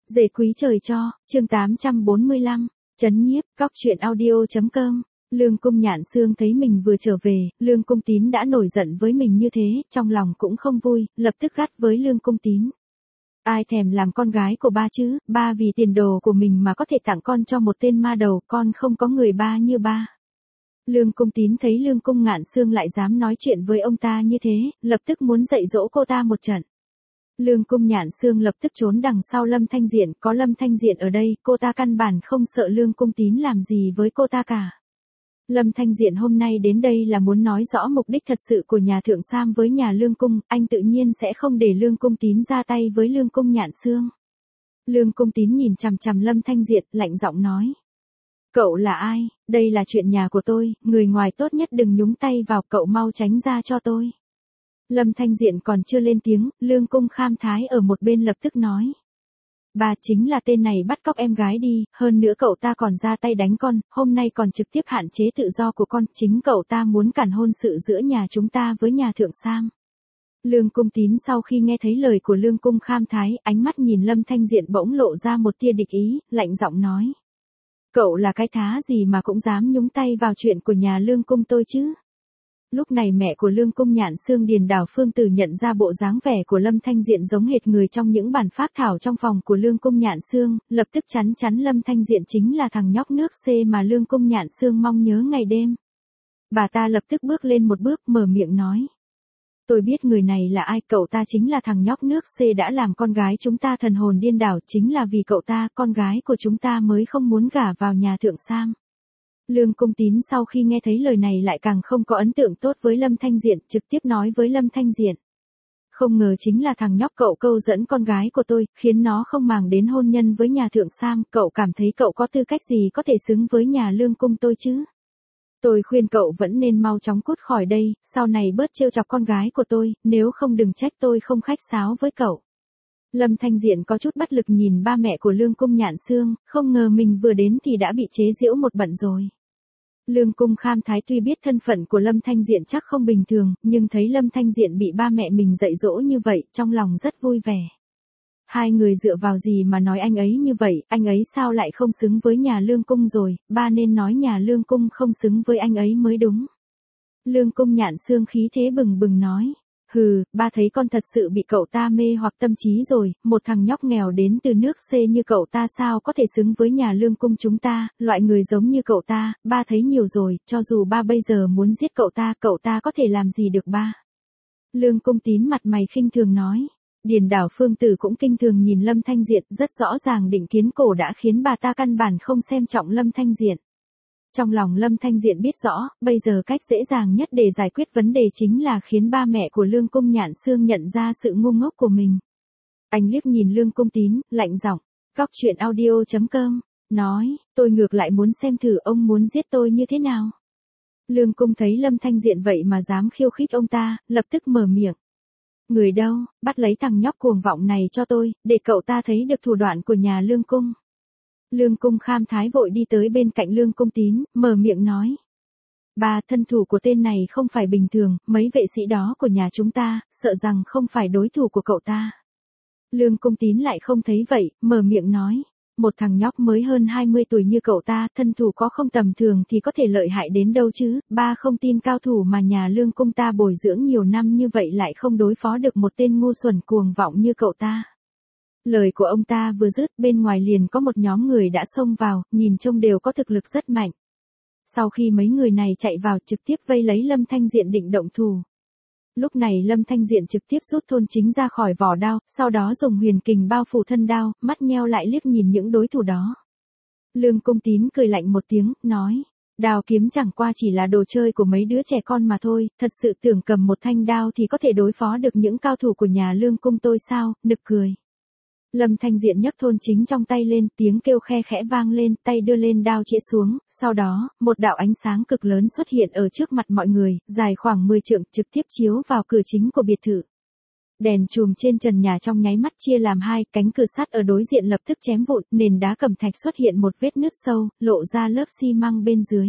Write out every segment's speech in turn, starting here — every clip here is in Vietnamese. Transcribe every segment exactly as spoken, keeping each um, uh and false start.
Dề quý trời cho, chương tám trăm bốn mươi lăm, Trấn nhiếp, cóc truyện audio.com. Lương Cung Nhạn Xương thấy mình vừa trở về, Lương Cung Tín đã nổi giận với mình như thế, trong lòng cũng không vui, lập tức gắt với Lương Cung Tín. Ai thèm làm con gái của ba chứ, ba vì tiền đồ của mình mà có thể tặng con cho một tên ma đầu, con không có người ba như ba. Lương Cung Tín thấy Lương Cung Ngạn Xương lại dám nói chuyện với ông ta như thế, lập tức muốn dạy dỗ cô ta một trận. Lương Cung Nhạn Xương lập tức trốn đằng sau Lâm Thanh Diện, có Lâm Thanh Diện ở đây, cô ta căn bản không sợ Lương Cung Tín làm gì với cô ta cả. Lâm Thanh Diện hôm nay đến đây là muốn nói rõ mục đích thật sự của nhà Thượng Sam với nhà Lương Cung, anh tự nhiên sẽ không để Lương Cung Tín ra tay với Lương Cung Nhạn Xương. Lương Cung Tín nhìn chằm chằm Lâm Thanh Diện, lạnh giọng nói. Cậu là ai? Đây là chuyện nhà của tôi, người ngoài tốt nhất đừng nhúng tay vào, cậu mau tránh ra cho tôi. Lâm Thanh Diện còn chưa lên tiếng, Lương Cung Kham Thái ở một bên lập tức nói. Bà chính là tên này bắt cóc em gái đi, hơn nữa cậu ta còn ra tay đánh con, hôm nay còn trực tiếp hạn chế tự do của con, chính cậu ta muốn cản hôn sự giữa nhà chúng ta với nhà Thượng Sam. Lương Cung Tín sau khi nghe thấy lời của Lương Cung Kham Thái, ánh mắt nhìn Lâm Thanh Diện bỗng lộ ra một tia địch ý, lạnh giọng nói. Cậu là cái thá gì mà cũng dám nhúng tay vào chuyện của nhà Lương Cung tôi chứ? Lúc này mẹ của Lương Cung Nhạn Xương Điền Đảo Phương Tử nhận ra bộ dáng vẻ của Lâm Thanh Diện giống hệt người trong những bản phác thảo trong phòng của Lương Cung Nhạn Xương, lập tức chắn chắn Lâm Thanh Diện chính là thằng nhóc nước C mà Lương Cung Nhạn Xương mong nhớ ngày đêm. Bà ta lập tức bước lên một bước mở miệng nói. Tôi biết người này là ai, cậu ta chính là thằng nhóc nước C đã làm con gái chúng ta thần hồn điên đảo, chính là vì cậu ta, con gái của chúng ta mới không muốn gả vào nhà Thượng Sam. Lương Cung Tín sau khi nghe thấy lời này lại càng không có ấn tượng tốt với Lâm Thanh Diện, trực tiếp nói với Lâm Thanh Diện. Không ngờ chính là thằng nhóc cậu câu dẫn con gái của tôi, khiến nó không màng đến hôn nhân với nhà Thượng Sam, cậu cảm thấy cậu có tư cách gì có thể xứng với nhà Lương Cung tôi chứ? Tôi khuyên cậu vẫn nên mau chóng cút khỏi đây, sau này bớt trêu chọc con gái của tôi, nếu không đừng trách tôi không khách sáo với cậu. Lâm Thanh Diện có chút bất lực nhìn ba mẹ của Lương Cung Nhạn Xương, không ngờ mình vừa đến thì đã bị chế giễu một bận rồi. Lương Cung Kham Thái tuy biết thân phận của Lâm Thanh Diện chắc không bình thường, nhưng thấy Lâm Thanh Diện bị ba mẹ mình dạy dỗ như vậy, trong lòng rất vui vẻ. Hai người dựa vào gì mà nói anh ấy như vậy, anh ấy sao lại không xứng với nhà Lương Cung rồi, ba nên nói nhà Lương Cung không xứng với anh ấy mới đúng. Lương Cung Nhạn Xương khí thế bừng bừng nói. Hừ, ba thấy con thật sự bị cậu ta mê hoặc tâm trí rồi, một thằng nhóc nghèo đến từ nước C như cậu ta sao có thể xứng với nhà Lương Cung chúng ta, loại người giống như cậu ta, ba thấy nhiều rồi, cho dù ba bây giờ muốn giết cậu ta, cậu ta có thể làm gì được ba. Lương Cung Tín mặt mày khinh thường nói. Điền Đảo Phương Tử cũng kinh thường nhìn Lâm Thanh Diện, rất rõ ràng định kiến cổ đã khiến bà ta căn bản không xem trọng Lâm Thanh Diện. Trong lòng Lâm Thanh Diện biết rõ, bây giờ cách dễ dàng nhất để giải quyết vấn đề chính là khiến ba mẹ của Lương Cung Nhạn Xương nhận ra sự ngu ngốc của mình. Anh liếc nhìn Lương Cung Tín, lạnh giọng, cóc truyện audio.com, nói, tôi ngược lại muốn xem thử ông muốn giết tôi như thế nào. Lương Cung thấy Lâm Thanh Diện vậy mà dám khiêu khích ông ta, lập tức mở miệng. Người đâu, bắt lấy thằng nhóc cuồng vọng này cho tôi, để cậu ta thấy được thủ đoạn của nhà Lương Cung. Lương Cung Kham Thái vội đi tới bên cạnh Lương Cung Tín, mở miệng nói. Bà, thân thủ của tên này không phải bình thường, mấy vệ sĩ đó của nhà chúng ta, sợ rằng không phải đối thủ của cậu ta. Lương Cung Tín lại không thấy vậy, mở miệng nói. Một thằng nhóc mới hơn hai mươi tuổi như cậu ta, thân thủ có không tầm thường thì có thể lợi hại đến đâu chứ, ba không tin cao thủ mà nhà Lương Cung ta bồi dưỡng nhiều năm như vậy lại không đối phó được một tên ngu xuẩn cuồng vọng như cậu ta. Lời của ông ta vừa dứt, bên ngoài liền có một nhóm người đã xông vào, nhìn trông đều có thực lực rất mạnh. Sau khi mấy người này chạy vào trực tiếp vây lấy Lâm Thanh Diện định động thủ. Lúc này Lâm Thanh Diện trực tiếp rút thôn chính ra khỏi vỏ đao, sau đó dùng huyền kình bao phủ thân đao, mắt nheo lại liếc nhìn những đối thủ đó. Lương Cung Tín cười lạnh một tiếng, nói, đao kiếm chẳng qua chỉ là đồ chơi của mấy đứa trẻ con mà thôi, thật sự tưởng cầm một thanh đao thì có thể đối phó được những cao thủ của nhà Lương Cung tôi sao, nực cười. Lâm Thanh Diện nhấc thôn chính trong tay lên, tiếng kêu khe khẽ vang lên, tay đưa lên đao chĩa xuống, sau đó, một đạo ánh sáng cực lớn xuất hiện ở trước mặt mọi người, dài khoảng mười trượng, trực tiếp chiếu vào cửa chính của biệt thự. Đèn chùm trên trần nhà trong nháy mắt chia làm hai, cánh cửa sắt ở đối diện lập tức chém vụn, nền đá cẩm thạch xuất hiện một vết nứt sâu, lộ ra lớp xi măng bên dưới.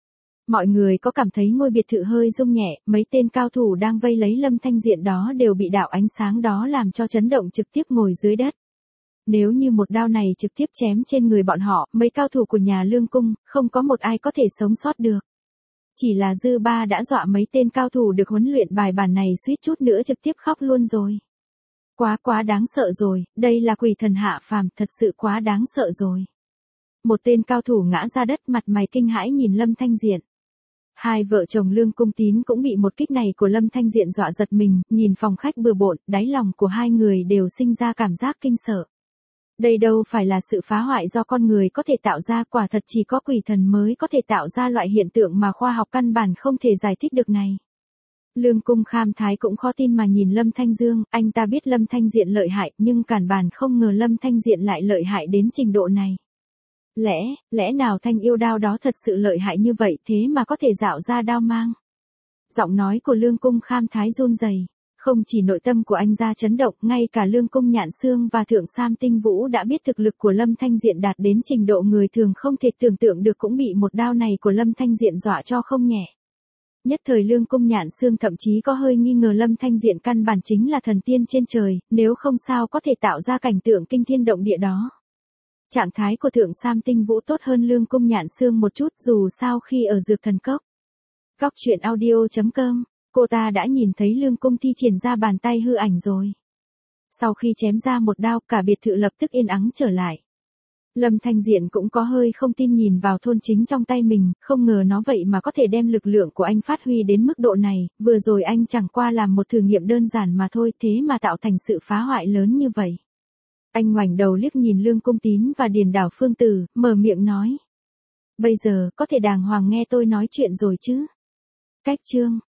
Mọi người có cảm thấy ngôi biệt thự hơi rung nhẹ, mấy tên cao thủ đang vây lấy Lâm Thanh Diện đó đều bị đạo ánh sáng đó làm cho chấn động trực tiếp ngồi dưới đất. Nếu như một đao này trực tiếp chém trên người bọn họ, mấy cao thủ của nhà Lương Cung, không có một ai có thể sống sót được. Chỉ là dư ba đã dọa mấy tên cao thủ được huấn luyện bài bản này suýt chút nữa trực tiếp khóc luôn rồi. Quá quá đáng sợ rồi, đây là quỷ thần hạ phàm, thật sự quá đáng sợ rồi. Một tên cao thủ ngã ra đất, mặt mày kinh hãi nhìn Lâm Thanh Diện. Hai vợ chồng Lương Cung Tín cũng bị một kích này của Lâm Thanh Diện dọa giật mình, nhìn phòng khách bừa bộn, đáy lòng của hai người đều sinh ra cảm giác kinh sợ. Đây đâu phải là sự phá hoại do con người có thể tạo ra, quả thật chỉ có quỷ thần mới có thể tạo ra loại hiện tượng mà khoa học căn bản không thể giải thích được này. Lương Cung Kham Thái cũng khó tin mà nhìn Lâm Thanh Dương, anh ta biết Lâm Thanh Diện lợi hại, nhưng cản bản không ngờ Lâm Thanh Diện lại lợi hại đến trình độ này. Lẽ, lẽ nào thanh yêu đao đó thật sự lợi hại như vậy thế mà có thể dạo ra đao mang? Giọng nói của Lương Cung Kham Thái run rẩy, không chỉ nội tâm của anh ra chấn động, ngay cả Lương Cung Nhạn Xương và Thượng Sam Tinh Vũ đã biết thực lực của Lâm Thanh Diện đạt đến trình độ người thường không thể tưởng tượng được, cũng bị một đao này của Lâm Thanh Diện dọa cho không nhẹ. Nhất thời Lương Cung Nhạn Xương thậm chí có hơi nghi ngờ Lâm Thanh Diện căn bản chính là thần tiên trên trời, nếu không sao có thể tạo ra cảnh tượng kinh thiên động địa đó. Trạng thái của Thượng Sam Tinh Vũ tốt hơn Lương Cung Nhạn Xương một chút, dù sao khi ở Dược Thần Cốc. Góc truyện audio chấm com, cô ta đã nhìn thấy Lương Cung thi triển ra bàn tay hư ảnh rồi. Sau khi chém ra một đao, cả biệt thự lập tức yên ắng trở lại. Lâm Thanh Diện cũng có hơi không tin nhìn vào thôn chính trong tay mình, không ngờ nó vậy mà có thể đem lực lượng của anh phát huy đến mức độ này, vừa rồi anh chẳng qua làm một thử nghiệm đơn giản mà thôi, thế mà tạo thành sự phá hoại lớn như vậy. Anh ngoảnh đầu liếc nhìn Lương Cung Tín và Điền Đảo Phương Tử, mở miệng nói. Bây giờ, có thể đàng hoàng nghe tôi nói chuyện rồi chứ? Cách chương